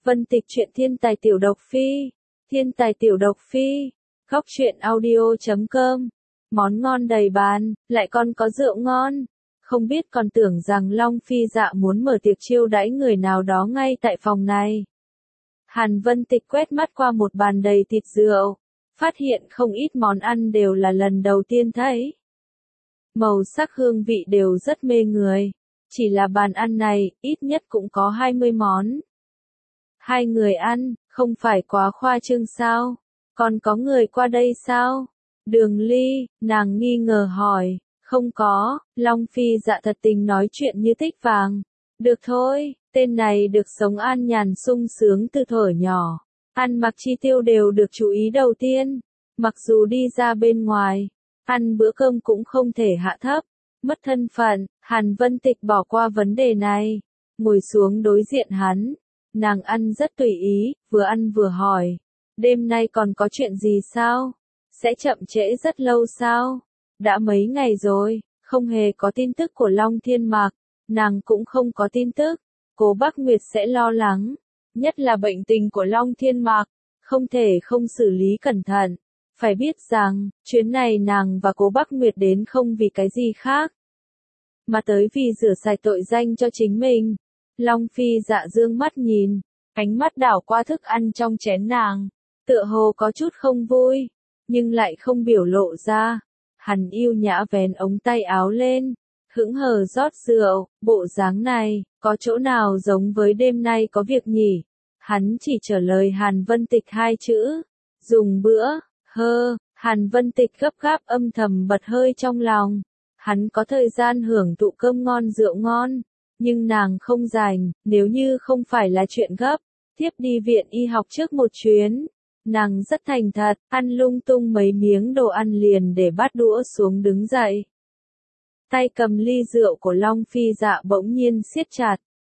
Vân Tịch truyện thiên tài tiểu độc phi. Thiên tài tiểu độc phi. Góc truyện audio.com. Món ngon đầy bàn, lại còn có rượu ngon. Không biết còn tưởng rằng Long Phi Dạ muốn mở tiệc chiêu đãi người nào đó ngay tại phòng này. Hàn Vân Tịch quét mắt qua một bàn đầy thịt rượu, phát hiện không ít món ăn đều là lần đầu tiên thấy. Màu sắc hương vị đều rất mê người. Chỉ là bàn ăn này, ít nhất cũng có 20 món. Hai người ăn, không phải quá khoa trương sao? Còn có người qua đây sao? Đường Ly, nàng nghi ngờ hỏi. Không có, Long Phi Dạ thật tình nói chuyện như thích vàng. Được thôi, tên này được sống an nhàn sung sướng từ thuở nhỏ. Ăn mặc chi tiêu đều được chú ý đầu tiên. Mặc dù đi ra bên ngoài, ăn bữa cơm cũng không thể hạ thấp. Mất thân phận, Hàn Vân Tịch bỏ qua vấn đề này. Ngồi xuống đối diện hắn. Nàng ăn rất tùy ý, vừa ăn vừa hỏi. Đêm nay còn có chuyện gì sao? Sẽ chậm trễ rất lâu sao? Đã mấy ngày rồi, không hề có tin tức của Long Thiên Mạc. Nàng cũng không có tin tức. Cố Bắc Nguyệt sẽ lo lắng. Nhất là bệnh tình của Long Thiên Mạc. Không thể không xử lý cẩn thận. Phải biết rằng, chuyến này nàng và Cố Bắc Nguyệt đến không vì cái gì khác, mà tới vì rửa sạch tội danh cho chính mình. Long Phi Dạ dương mắt nhìn, ánh mắt đảo qua thức ăn trong chén nàng, tựa hồ có chút không vui, nhưng lại không biểu lộ ra. Hắn yêu nhã vén ống tay áo lên, hững hờ rót rượu, bộ dáng này, có chỗ nào giống với đêm nay có việc nhỉ? Hắn chỉ trả lời Hàn Vân Tịch hai chữ, dùng bữa. Hàn Vân Tịch gấp gáp âm thầm bật hơi trong lòng. Hắn có thời gian hưởng thụ cơm ngon rượu ngon, nhưng nàng không rảnh. Nếu như không phải là chuyện gấp, tiếp đi viện y học trước một chuyến. Nàng rất thành thật, ăn lung tung mấy miếng đồ ăn liền để bát đũa xuống đứng dậy. Tay cầm ly rượu của Long Phi Dạ bỗng nhiên siết chặt.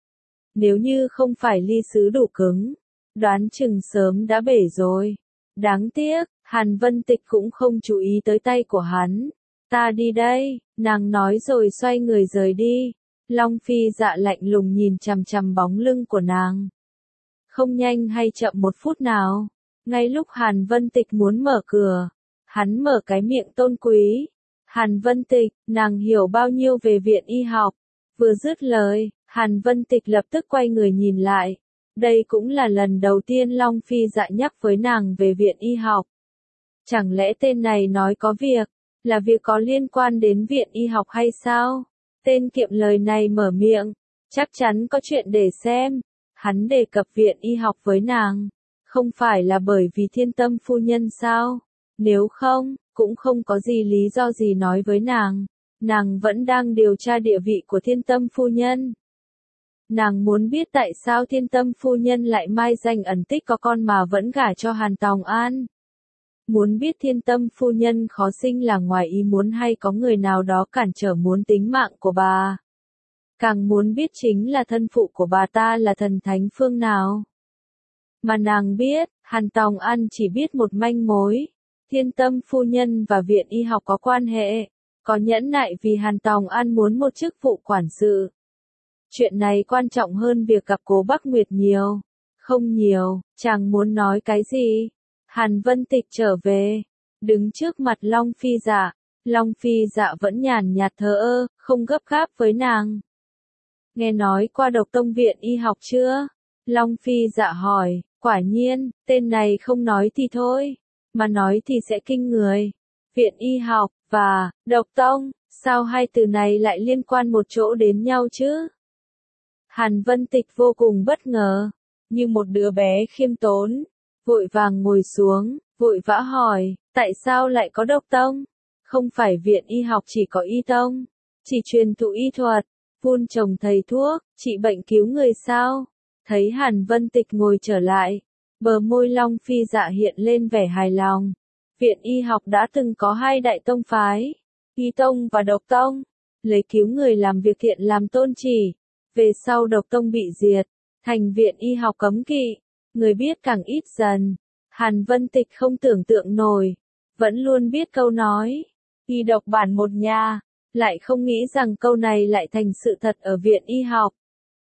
Nếu như không phải ly sứ đủ cứng, đoán chừng sớm đã bể rồi. Đáng tiếc, Hàn Vân Tịch cũng không chú ý tới tay của hắn. Ta đi đây, nàng nói rồi xoay người rời đi. Long Phi Dạ lạnh lùng nhìn chằm chằm bóng lưng của nàng. Không nhanh hay chậm một phút nào. Ngay lúc Hàn Vân Tịch muốn mở cửa, hắn mở cái miệng tôn quý. Hàn Vân Tịch, nàng hiểu bao nhiêu về viện y học. Vừa dứt lời, Hàn Vân Tịch lập tức quay người nhìn lại. Đây cũng là lần đầu tiên Long Phi Dạ nhắc với nàng về viện y học. Chẳng lẽ tên này nói có việc, là việc có liên quan đến viện y học hay sao? Tên kiệm lời này mở miệng, chắc chắn có chuyện để xem. Hắn đề cập viện y học với nàng, không phải là bởi vì Thiên Tâm phu nhân sao? Nếu không, cũng không có gì lý do gì nói với nàng. Nàng vẫn đang điều tra địa vị của Thiên Tâm phu nhân. Nàng muốn biết tại sao Thiên Tâm phu nhân lại mai danh ẩn tích có con mà vẫn gả cho Hàn Tòng An. Muốn biết Thiên Tâm phu nhân khó sinh là ngoài ý muốn hay có người nào đó cản trở muốn tính mạng của bà. Càng muốn biết chính là thân phụ của bà ta là thần thánh phương nào. Mà nàng biết, Hàn Tòng An chỉ biết một manh mối. Thiên Tâm phu nhân và viện y học có quan hệ, có nhẫn nại vì Hàn Tòng An muốn một chức vụ quản sự. Chuyện này quan trọng hơn việc gặp Cố Bắc Nguyệt nhiều. Không nhiều, chàng muốn nói cái gì? Hàn Vân Tịch trở về, đứng trước mặt Long Phi Dạ. Long Phi Dạ vẫn nhàn nhạt thờ ơ, không gấp gáp với nàng. Nghe nói qua Độc Tông viện y học chưa? Long Phi Dạ hỏi, quả nhiên, tên này không nói thì thôi, mà nói thì sẽ kinh người. Viện y học, và, Độc Tông, sao hai từ này lại liên quan một chỗ đến nhau chứ? Hàn Vân Tịch vô cùng bất ngờ, như một đứa bé khiêm tốn, vội vàng ngồi xuống, vội vã hỏi, tại sao lại có Độc Tông? Không phải viện y học chỉ có y tông, chỉ truyền thụ y thuật, vun trồng thầy thuốc, trị bệnh cứu người sao? Thấy Hàn Vân Tịch ngồi trở lại, bờ môi Long Phi Dạ hiện lên vẻ hài lòng. Viện y học đã từng có hai đại tông phái, Y Tông và Độc Tông, lấy cứu người làm việc thiện làm tôn chỉ. Về sau Độc Tông bị diệt, thành viện y học cấm kỵ, người biết càng ít dần. Hàn Vân Tịch không tưởng tượng nổi, vẫn luôn biết câu nói, y độc bản một nhà, lại không nghĩ rằng câu này lại thành sự thật ở viện y học.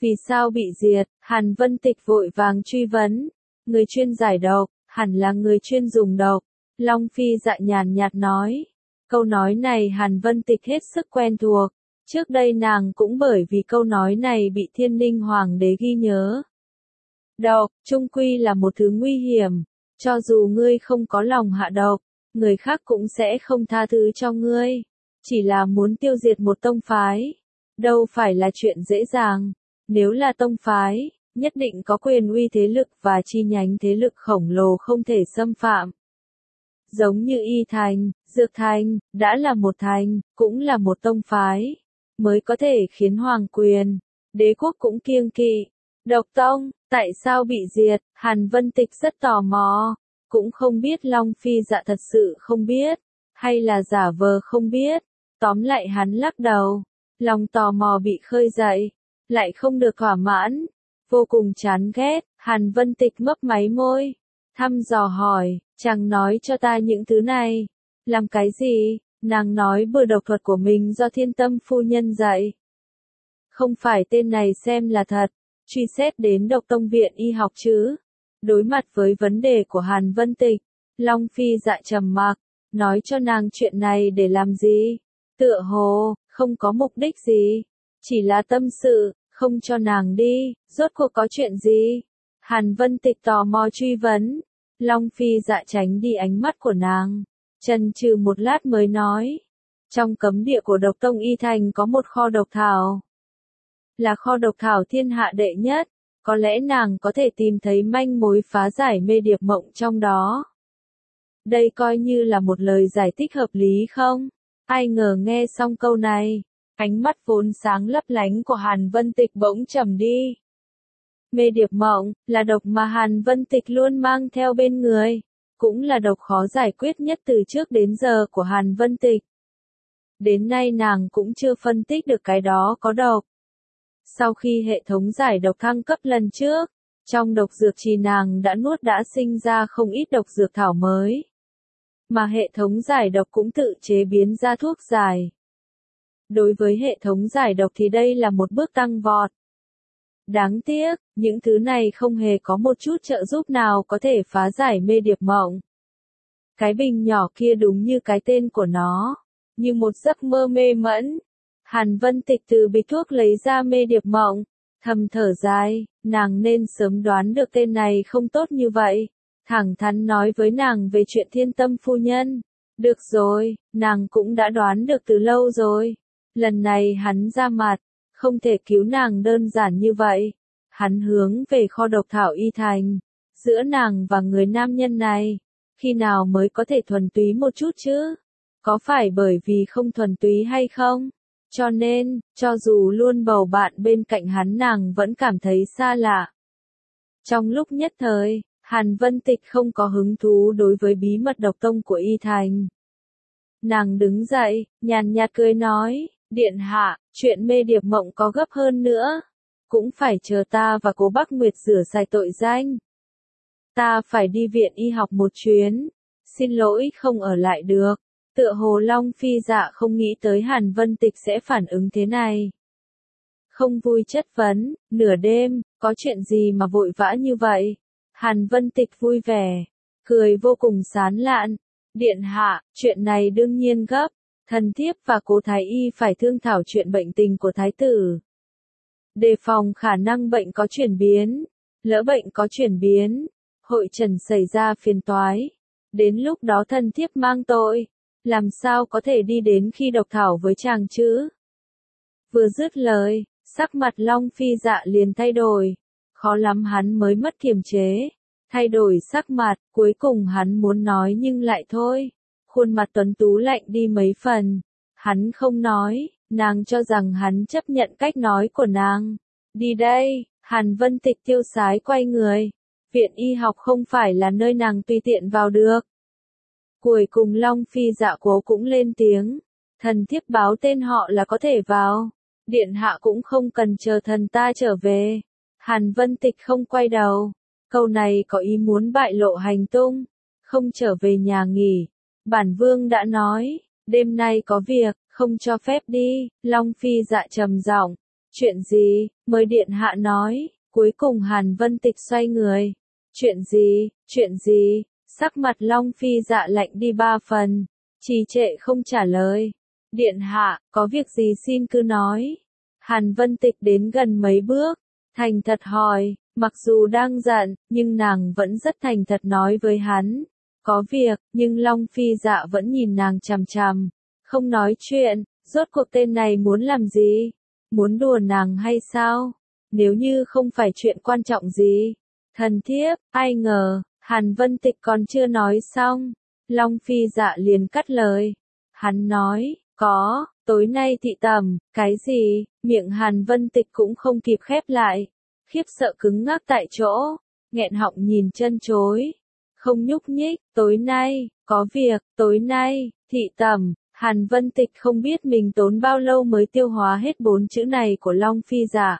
Vì sao bị diệt? Hàn Vân Tịch vội vàng truy vấn. Người chuyên giải độc, hẳn là người chuyên dùng độc. Long Phi Dạ nhàn nhạt nói. Câu nói này Hàn Vân Tịch hết sức quen thuộc. Trước đây nàng cũng bởi vì câu nói này bị Thiên Ninh Hoàng đế ghi nhớ. Độc, chung quy là một thứ nguy hiểm. Cho dù ngươi không có lòng hạ độc, người khác cũng sẽ không tha thứ cho ngươi. Chỉ là muốn tiêu diệt một tông phái. Đâu phải là chuyện dễ dàng. Nếu là tông phái, nhất định có quyền uy thế lực và chi nhánh thế lực khổng lồ không thể xâm phạm. Giống như Y Thành, Dược Thành, đã là một thành, cũng là một tông phái, mới có thể khiến hoàng quyền, đế quốc cũng kiêng kỵ. Độc tông, tại sao bị diệt? Hàn Vân Tịch rất tò mò, cũng không biết Long Phi Dạ thật sự không biết, hay là giả vờ không biết. Tóm lại hắn lắc đầu, lòng tò mò bị khơi dậy, lại không được thỏa mãn, vô cùng chán ghét. Hàn Vân Tịch mấp máy môi, thăm dò hỏi, chàng nói cho ta những thứ này, làm cái gì? Nàng nói bừa độc thuật của mình do Thiên Tâm phu nhân dạy. Không phải tên này xem là thật, truy xét đến Độc Tông viện y học chứ. Đối mặt với vấn đề của Hàn Vân Tịch, Long Phi Dạ trầm mặc, nói cho nàng chuyện này để làm gì? Tựa hồ, không có mục đích gì, chỉ là tâm sự, không cho nàng đi, rốt cuộc có chuyện gì? Hàn Vân Tịch tò mò truy vấn, Long Phi Dạ tránh đi ánh mắt của nàng, chần chừ một lát mới nói, trong cấm địa của Độc Tông Y Thành có một kho độc thảo, là kho độc thảo thiên hạ đệ nhất, có lẽ nàng có thể tìm thấy manh mối phá giải mê điệp mộng trong đó. Đây coi như là một lời giải thích hợp lý không? Ai ngờ nghe xong câu này, ánh mắt vốn sáng lấp lánh của Hàn Vân Tịch bỗng trầm đi. Mê điệp mộng, là độc mà Hàn Vân Tịch luôn mang theo bên người, cũng là độc khó giải quyết nhất từ trước đến giờ của Hàn Vân Tịch. Đến nay nàng cũng chưa phân tích được cái đó có độc. Sau khi hệ thống giải độc thăng cấp lần trước, trong độc dược trì nàng đã nuốt đã sinh ra không ít độc dược thảo mới. Mà hệ thống giải độc cũng tự chế biến ra thuốc giải. Đối với hệ thống giải độc thì đây là một bước tăng vọt. Đáng tiếc, những thứ này không hề có một chút trợ giúp nào có thể phá giải mê điệp mộng. Cái bình nhỏ kia đúng như cái tên của nó, như một giấc mơ mê mẫn. Hàn Vân Tịch từ bịch thuốc lấy ra mê điệp mộng, thầm thở dài, nàng nên sớm đoán được tên này không tốt như vậy. Thẳng thắn nói với nàng về chuyện Thiên Tâm phu nhân. Được rồi, nàng cũng đã đoán được từ lâu rồi. Lần này hắn ra mặt, không thể cứu nàng đơn giản như vậy. Hắn hướng về kho độc thảo Y Thành. Giữa nàng và người nam nhân này, khi nào mới có thể thuần túy một chút chứ? Có phải bởi vì không thuần túy hay không? Cho nên, cho dù luôn bầu bạn bên cạnh hắn nàng vẫn cảm thấy xa lạ. Trong lúc nhất thời, Hàn Vân Tịch không có hứng thú đối với bí mật độc tông của Y Thành. Nàng đứng dậy, nhàn nhạt cười nói, điện hạ, chuyện mê điệp mộng có gấp hơn nữa. Cũng phải chờ ta và Cố Bắc Nguyệt rửa sạch tội danh. Ta phải đi viện y học một chuyến. Xin lỗi không ở lại được. Tựa hồ Long Phi Dạ không nghĩ tới Hàn Vân Tịch sẽ phản ứng thế này. Không vui chất vấn, nửa đêm, có chuyện gì mà vội vã như vậy? Hàn Vân Tịch vui vẻ, cười vô cùng sán lạn. Điện hạ, chuyện này đương nhiên gấp. Thần thiếp và Cố Thái Y phải thương thảo chuyện bệnh tình của Thái tử. Đề phòng khả năng bệnh có chuyển biến. Lỡ bệnh có chuyển biến, hội trần xảy ra phiền toái. Đến lúc đó thần thiếp mang tội. Làm sao có thể đi đến khi độc thảo với chàng chứ? Vừa dứt lời, sắc mặt Long Phi Dạ liền thay đổi. Khó lắm hắn mới mất kiềm chế. Thay đổi sắc mặt, cuối cùng hắn muốn nói nhưng lại thôi. Khuôn mặt tuấn tú lạnh đi mấy phần. Hắn không nói, nàng cho rằng hắn chấp nhận cách nói của nàng. Đi đây, Hàn Vân Tịch tiêu sái quay người. Viện y học không phải là nơi nàng tùy tiện vào được. Cuối cùng Long Phi Dạ cố cũng lên tiếng. Thần thiếp báo tên họ là có thể vào. Điện hạ cũng không cần chờ thần ta trở về. Hàn Vân Tịch không quay đầu. Câu này có ý muốn bại lộ hành tung. Không trở về nhà nghỉ. Bản vương đã nói, đêm nay có việc, không cho phép đi. Long Phi Dạ trầm giọng. Chuyện gì? Mời điện hạ nói. Cuối cùng Hàn Vân Tịch xoay người. Chuyện gì? Chuyện gì? Sắc mặt Long Phi Dạ lạnh đi 3 phần. Trì trệ không trả lời. Điện hạ, có việc gì xin cứ nói. Hàn Vân Tịch đến gần mấy bước. Thành thật hỏi, mặc dù đang giận, nhưng nàng vẫn rất thành thật nói với hắn. Có việc, nhưng Long Phi Dạ vẫn nhìn nàng chằm chằm. Không nói chuyện, rốt cuộc tên này muốn làm gì? Muốn đùa nàng hay sao? Nếu như không phải chuyện quan trọng gì. Thần thiếp, ai ngờ, Hàn Vân Tịch còn chưa nói xong. Long Phi Dạ liền cắt lời. Hắn nói, có, tối nay thị tẩm, cái gì? Miệng Hàn Vân Tịch cũng không kịp khép lại. Khiếp sợ cứng ngắc tại chỗ, nghẹn họng nhìn chân chối. Không nhúc nhích, tối nay, có việc, tối nay, thị tẩm. Hàn Vân Tịch không biết mình tốn bao lâu mới tiêu hóa hết 4 chữ này của Long Phi Dạ.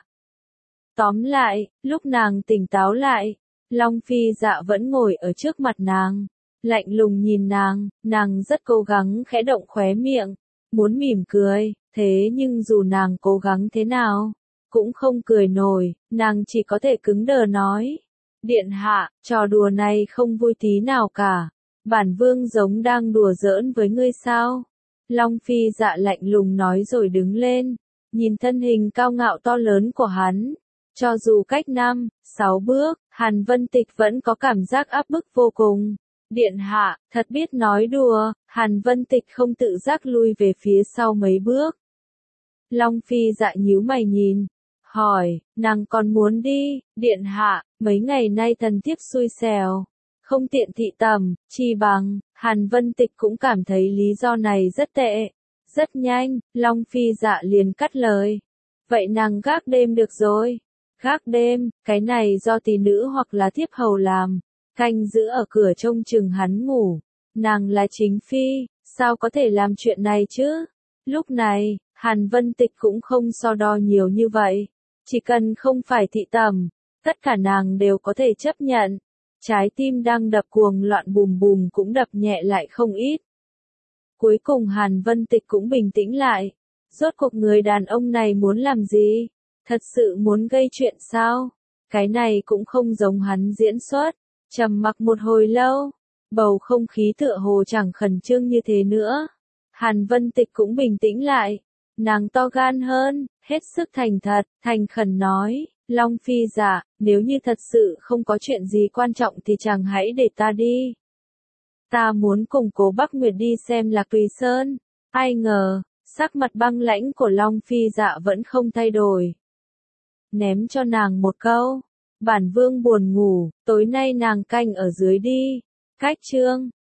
Tóm lại, lúc nàng tỉnh táo lại, Long Phi Dạ vẫn ngồi ở trước mặt nàng, lạnh lùng nhìn nàng rất cố gắng khẽ động khóe miệng, muốn mỉm cười, thế nhưng dù nàng cố gắng thế nào, cũng không cười nổi, nàng chỉ có thể cứng đờ nói. Điện hạ, trò đùa này không vui tí nào cả, bản vương giống đang đùa giỡn với ngươi sao? Long Phi Dạ lạnh lùng nói rồi đứng lên, nhìn thân hình cao ngạo to lớn của hắn. Cho dù cách 5, 6 bước, Hàn Vân Tịch vẫn có cảm giác áp bức vô cùng. Điện hạ, thật biết nói đùa, Hàn Vân Tịch không tự giác lui về phía sau mấy bước. Long Phi Dạ nhíu mày nhìn, hỏi, nàng còn muốn đi? Điện hạ, mấy ngày nay thần thiếp xui xẻo, không tiện thị tẩm, chi bằng, Hàn Vân Tịch cũng cảm thấy lý do này rất tệ. Rất nhanh, Long Phi Dạ liền cắt lời. Vậy nàng gác đêm được rồi. Gác đêm, cái này do tỷ nữ hoặc là thiếp hầu làm, canh giữ ở cửa trông chừng hắn ngủ. Nàng là chính phi, sao có thể làm chuyện này chứ? Lúc này, Hàn Vân Tịch cũng không so đo nhiều như vậy. Chỉ cần không phải thị tẩm, tất cả nàng đều có thể chấp nhận. Trái tim đang đập cuồng loạn bùm bùm cũng đập nhẹ lại không ít. Cuối cùng Hàn Vân Tịch cũng bình tĩnh lại. Rốt cuộc người đàn ông này muốn làm gì? Thật sự muốn gây chuyện sao? Cái này cũng không giống hắn diễn xuất. Trầm mặc một hồi lâu, bầu không khí tựa hồ chẳng khẩn trương như thế nữa. Hàn Vân Tịch cũng bình tĩnh lại. Nàng to gan hơn, hết sức thành thật, thành khẩn nói. Long Phi Dạ, nếu như thật sự không có chuyện gì quan trọng thì chàng hãy để ta đi. Ta muốn cùng Cố Bắc Nguyệt đi xem Lạc Tùy Sơn. Ai ngờ, sắc mặt băng lãnh của Long Phi Dạ vẫn không thay đổi. Ném cho nàng một câu. Bản vương buồn ngủ, tối nay nàng canh ở dưới đi. Cách chương.